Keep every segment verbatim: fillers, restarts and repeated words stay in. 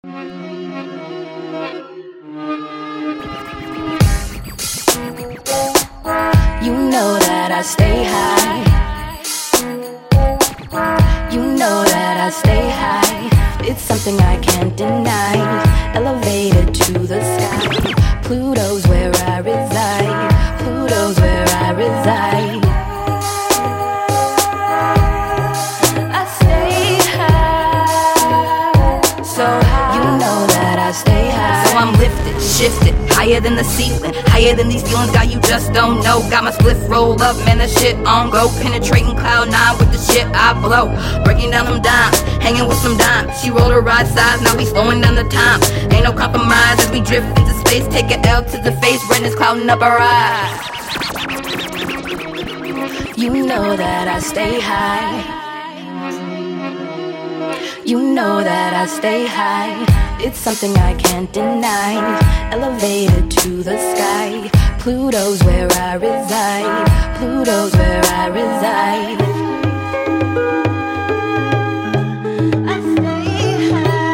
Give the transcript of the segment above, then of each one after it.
You know that I stay high. You know that I stay high. It's something I can't deny. Elevated to the sky. Pluto's where I reside. Pluto's where I reside. I stay high. So high. You know that I stay high. So I'm lifted, shifted, higher than the ceiling, higher than these feelings, God, you just don't know. Got my spliff roll up, man, that shit on go. Penetrating cloud nine with the shit I blow. Breaking down them dimes, hanging with some dimes. She rolled her right sides, now we slowing down the time. Ain't no compromise as we drift into space. Take an L to the face, Brennan's clouding up our eyes. You know that I stay high. You know that I stay high. It's something I can't deny. Elevated to the sky. Pluto's where I reside. Pluto's where I reside. I stay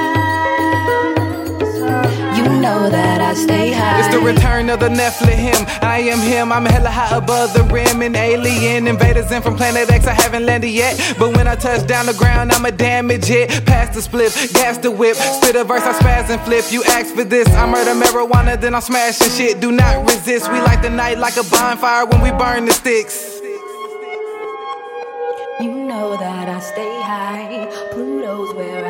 high. You know that I stay high. It's the return of the Nephilim. I am him, I'm hella high above the rim. An alien invaders in from planet X, I haven't landed yet. But when I touch down the ground, I'ma damage it. Pass the split, gas the whip. Spit a verse, I spaz and flip. You ask for this, I murder marijuana, then I'm smashing shit. Do not resist, we light the night like a bonfire when we burn the sticks. You know that I stay high. Pluto's where